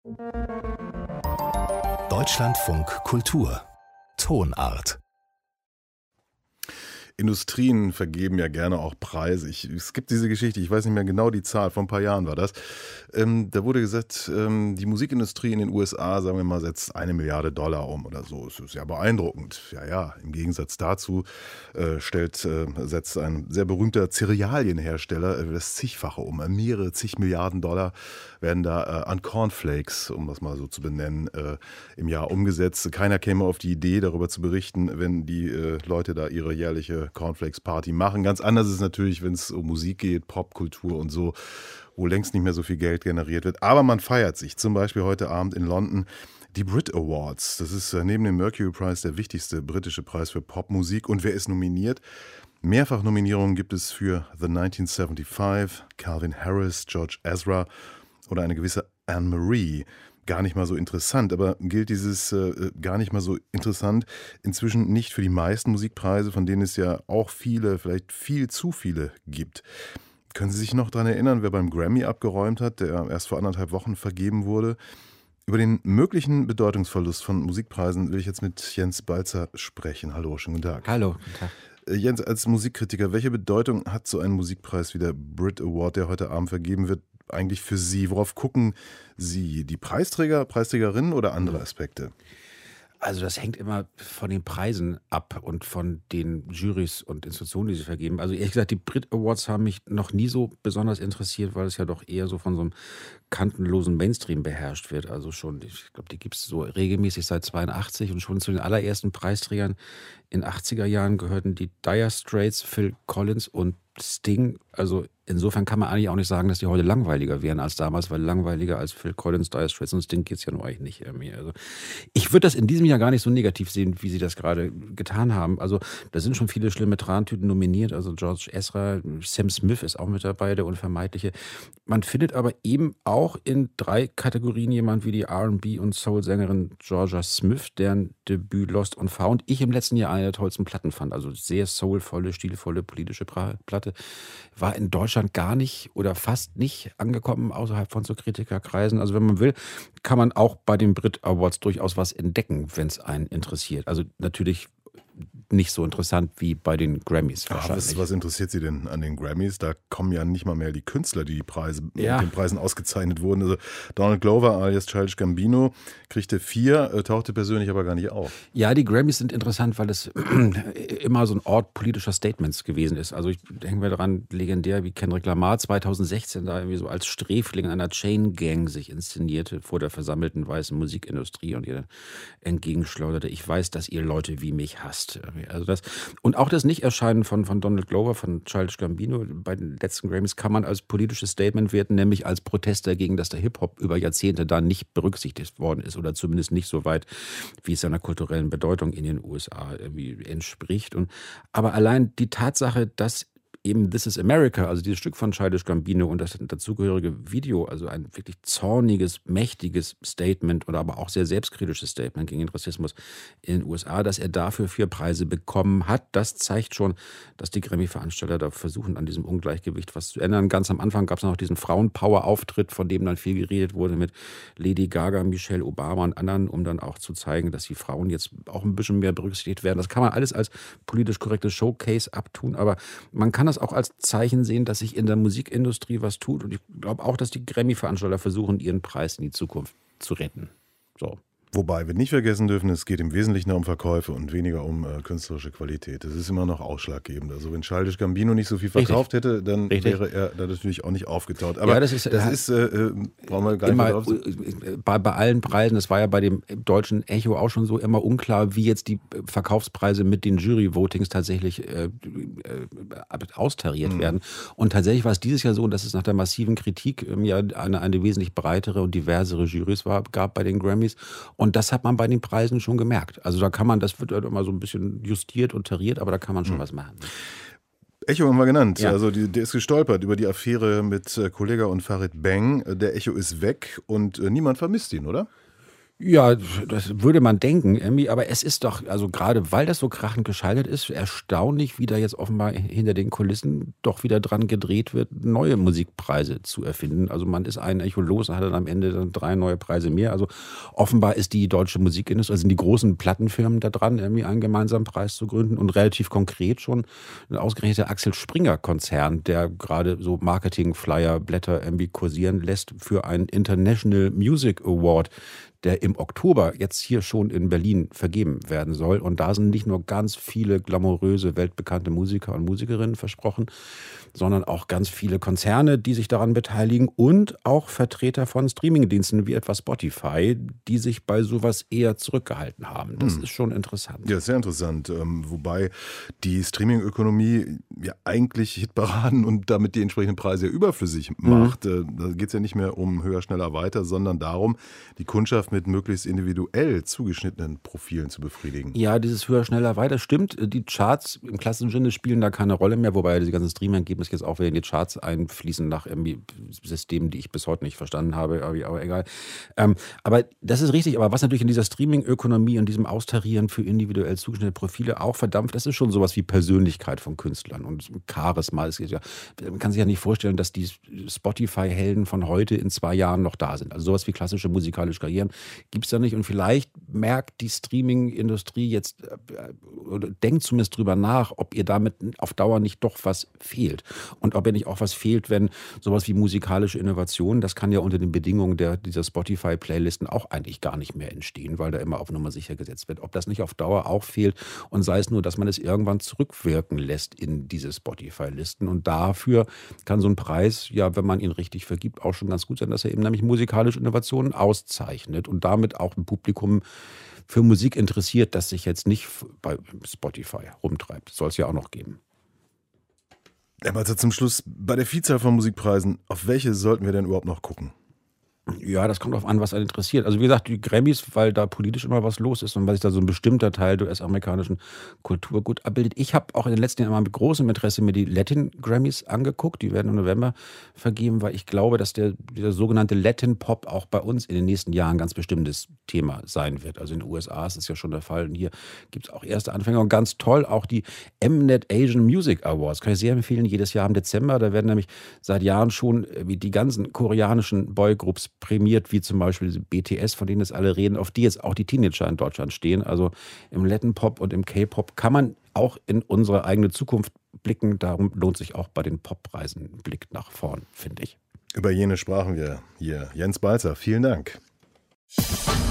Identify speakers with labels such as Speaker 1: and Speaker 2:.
Speaker 1: Deutschlandfunk Kultur Tonart.
Speaker 2: Industrien vergeben ja gerne auch Preise. Es gibt diese Geschichte, ich weiß nicht mehr genau die Zahl, vor ein paar Jahren war das. Da wurde gesagt, die Musikindustrie in den USA, sagen wir mal, setzt $1 Milliarde um oder so. Das ist ja beeindruckend. Ja, im Gegensatz dazu setzt ein sehr berühmter Cerealienhersteller das zigfache um. Mehrere zig Milliarden Dollar werden da an Cornflakes, um das mal so zu benennen, im Jahr umgesetzt. Keiner käme auf die Idee, darüber zu berichten, wenn die Leute da ihre jährliche Cornflakes-Party machen. Ganz anders ist es natürlich, wenn es um Musik geht, Popkultur und so, wo längst nicht mehr so viel Geld generiert wird. Aber man feiert sich, zum Beispiel heute Abend in London, die Brit Awards. Das ist neben dem Mercury Prize der wichtigste britische Preis für Popmusik. Und wer ist nominiert? Mehrfach Nominierungen gibt es für The 1975, Calvin Harris, George Ezra oder eine gewisse Anne-Marie. Gar nicht mal so interessant, aber gilt dieses gar nicht mal so interessant inzwischen nicht für die meisten Musikpreise, von denen es ja auch viele, vielleicht viel zu viele gibt. Können Sie sich noch daran erinnern, wer beim Grammy abgeräumt hat, der erst vor 1,5 Wochen vergeben wurde? Über den möglichen Bedeutungsverlust von Musikpreisen will ich jetzt mit Jens Balzer sprechen. Hallo, schönen guten Tag.
Speaker 3: Hallo, guten Tag.
Speaker 2: Jens, als Musikkritiker, welche Bedeutung hat so ein Musikpreis wie der Brit Award, der heute Abend vergeben wird, eigentlich für Sie? Worauf gucken Sie? Die Preisträger, Preisträgerinnen oder andere Aspekte?
Speaker 3: Also das hängt immer von den Preisen ab und von den Jurys und Institutionen, die sie vergeben. Also ehrlich gesagt, die Brit Awards haben mich noch nie so besonders interessiert, weil es ja doch eher so von so einem kantenlosen Mainstream beherrscht wird. Also schon, ich glaube, die gibt es so regelmäßig seit 82 und schon zu den allerersten Preisträgern in 80er Jahren gehörten die Dire Straits, Phil Collins und Sting. Also insofern kann man eigentlich auch nicht sagen, dass die heute langweiliger wären als damals, weil langweiliger als Phil Collins, Dire Straits und Sting geht es ja nur eigentlich nicht irgendwie. Also ich würde das in diesem Jahr gar nicht so negativ sehen, wie Sie das gerade getan haben. Also da sind schon viele schlimme Trantüten nominiert. Also George Ezra, Sam Smith ist auch mit dabei, der Unvermeidliche. Man findet aber eben auch in 3 Kategorien jemand wie die R&B- und Soul-Sängerin Georgia Smith, deren Debüt Lost and Found ich im letzten Jahr eine der tollsten Platten fand. Also sehr soulvolle, stilvolle, politische Platte. War in Deutschland gar nicht oder fast nicht angekommen außerhalb von so Kritikerkreisen. Also wenn man will, kann man auch bei den Brit Awards durchaus was entdecken, wenn es einen interessiert. Also natürlich nicht so interessant wie bei den Grammys wahrscheinlich.
Speaker 2: Was interessiert Sie denn an den Grammys? Da kommen ja nicht mal mehr die Künstler, die mit den Preisen ausgezeichnet wurden. Also Donald Glover alias Childish Gambino kriegte 4, tauchte persönlich aber gar nicht auf.
Speaker 3: Ja, die Grammys sind interessant, weil es immer so ein Ort politischer Statements gewesen ist. Also ich denke mir daran, legendär wie Kendrick Lamar 2016 da irgendwie so als Sträfling einer Chain Gang sich inszenierte vor der versammelten weißen Musikindustrie und ihr dann entgegenschleuderte: Ich weiß, dass ihr Leute wie mich hasst. Also das, und auch das Nicht-Erscheinen von Donald Glover, von Childish Gambino bei den letzten Grammys kann man als politisches Statement werten, nämlich als Protest dagegen, dass der Hip-Hop über Jahrzehnte da nicht berücksichtigt worden ist oder zumindest nicht so weit, wie es seiner kulturellen Bedeutung in den USA irgendwie entspricht. Aber allein die Tatsache, dass eben This is America, also dieses Stück von Childish Gambino und das dazugehörige Video, also ein wirklich zorniges, mächtiges Statement oder aber auch sehr selbstkritisches Statement gegen den Rassismus in den USA, dass er dafür 4 Preise bekommen hat, das zeigt schon, dass die Grammy-Veranstalter da versuchen, an diesem Ungleichgewicht was zu ändern. Ganz am Anfang gab es noch diesen Frauenpower-Auftritt, von dem dann viel geredet wurde mit Lady Gaga, Michelle Obama und anderen, um dann auch zu zeigen, dass die Frauen jetzt auch ein bisschen mehr berücksichtigt werden. Das kann man alles als politisch korrektes Showcase abtun, aber man kann das auch als Zeichen sehen, dass sich in der Musikindustrie was tut. Und ich glaube auch, dass die Grammy-Veranstalter versuchen, ihren Preis in die Zukunft zu retten. So.
Speaker 2: Wobei wir nicht vergessen dürfen, es geht im Wesentlichen um Verkäufe und weniger um künstlerische Qualität. Das ist immer noch ausschlaggebend. Also wenn Childish Gambino nicht so viel verkauft hätte, dann wäre er da natürlich auch nicht aufgetaucht. Aber
Speaker 3: ja, das ist
Speaker 2: brauchen wir gar nicht mehr drauf.
Speaker 3: Bei allen Preisen, das war ja bei dem deutschen Echo auch schon so, immer unklar, wie jetzt die Verkaufspreise mit den Jury-Votings tatsächlich austariert werden. Und tatsächlich war es dieses Jahr so, dass es nach der massiven Kritik ja eine wesentlich breitere und diversere Jurys gab bei den Grammys. Und das hat man bei den Preisen schon gemerkt. Also da kann man, das wird halt immer so ein bisschen justiert und tariert, aber da kann man schon was machen.
Speaker 2: Echo haben wir genannt.
Speaker 3: Ja.
Speaker 2: Also der ist gestolpert über die Affäre mit Kollega und Farid Bang. Der Echo ist weg und niemand vermisst ihn, oder?
Speaker 3: Ja, das würde man denken, irgendwie, aber es ist doch, also gerade weil das so krachend gescheitert ist, erstaunlich, wie da jetzt offenbar hinter den Kulissen doch wieder dran gedreht wird, neue Musikpreise zu erfinden. Also man ist ein Echo los und hat dann am Ende dann 3 neue Preise mehr. Also offenbar ist die deutsche Musikindustrie, also sind die großen Plattenfirmen da dran, irgendwie einen gemeinsamen Preis zu gründen und relativ konkret schon ein ausgerechneter Axel Springer Konzern, der gerade so Marketing-Flyer, Blätter irgendwie kursieren lässt für einen International Music Award, der im Oktober jetzt hier schon in Berlin vergeben werden soll. Und da sind nicht nur ganz viele glamouröse, weltbekannte Musiker und Musikerinnen versprochen, sondern auch ganz viele Konzerne, die sich daran beteiligen und auch Vertreter von Streamingdiensten wie etwa Spotify, die sich bei sowas eher zurückgehalten haben. Das ist schon interessant.
Speaker 2: Ja, sehr interessant. Wobei die Streaming-Ökonomie ja eigentlich Hitparaden und damit die entsprechenden Preise ja überflüssig macht. Da geht es ja nicht mehr um höher, schneller, weiter, sondern darum, die Kundschaft mit möglichst individuell zugeschnittenen Profilen zu befriedigen.
Speaker 3: Ja, dieses höher, schneller, weiter stimmt. Die Charts im klassischen Sinne spielen da keine Rolle mehr, wobei diese ganzen Streaming-Ergebnisse jetzt auch wieder in die Charts einfließen nach irgendwie Systemen, die ich bis heute nicht verstanden habe, aber egal. Aber das ist richtig. Aber was natürlich in dieser Streaming-Ökonomie und diesem Austarieren für individuell zugeschnittene Profile auch verdampft, das ist schon sowas wie Persönlichkeit von Künstlern und Charisma. Man kann sich ja nicht vorstellen, dass die Spotify-Helden von heute in 2 Jahren noch da sind. Also sowas wie klassische musikalische Karrieren gibt es da nicht. Und vielleicht merkt die Streaming-Industrie jetzt oder denkt zumindest drüber nach, ob ihr damit auf Dauer nicht doch was fehlt. Und ob ihr nicht auch was fehlt, wenn sowas wie musikalische Innovation, das kann ja unter den Bedingungen dieser Spotify-Playlisten auch eigentlich gar nicht mehr entstehen, weil da immer auf Nummer sicher gesetzt wird. Ob das nicht auf Dauer auch fehlt und sei es nur, dass man es irgendwann zurückwirken lässt in diese Spotify-Listen. Und dafür kann so ein Preis, ja, wenn man ihn richtig vergibt, auch schon ganz gut sein, dass er eben nämlich musikalische Innovationen auszeichnet und damit auch ein Publikum für Musik interessiert, das sich jetzt nicht bei Spotify rumtreibt. Soll es ja auch noch geben.
Speaker 2: Also zum Schluss, bei der Vielzahl von Musikpreisen, auf welche sollten wir denn überhaupt noch gucken?
Speaker 3: Ja, das kommt darauf an, was einen interessiert. Also wie gesagt, die Grammys, weil da politisch immer was los ist und weil sich da so ein bestimmter Teil der US-amerikanischen Kultur gut abbildet. Ich habe auch in den letzten Jahren mal mit großem Interesse mir die Latin Grammys angeguckt. Die werden im November vergeben, weil ich glaube, dass dieser sogenannte Latin Pop auch bei uns in den nächsten Jahren ein ganz bestimmtes Thema sein wird. Also in den USA ist es ja schon der Fall und hier gibt es auch erste Anfänge. Und ganz toll auch die Mnet Asian Music Awards. Kann ich sehr empfehlen, jedes Jahr im Dezember. Da werden nämlich seit Jahren schon wie die ganzen koreanischen Boygroups prämiert, wie zum Beispiel diese BTS, von denen jetzt alle reden, auf die jetzt auch die Teenager in Deutschland stehen. Also im Latin Pop und im K-Pop kann man auch in unsere eigene Zukunft blicken. Darum lohnt sich auch bei den Poppreisen ein Blick nach vorn, finde ich.
Speaker 2: Über jene sprachen wir hier. Jens Balzer, vielen Dank.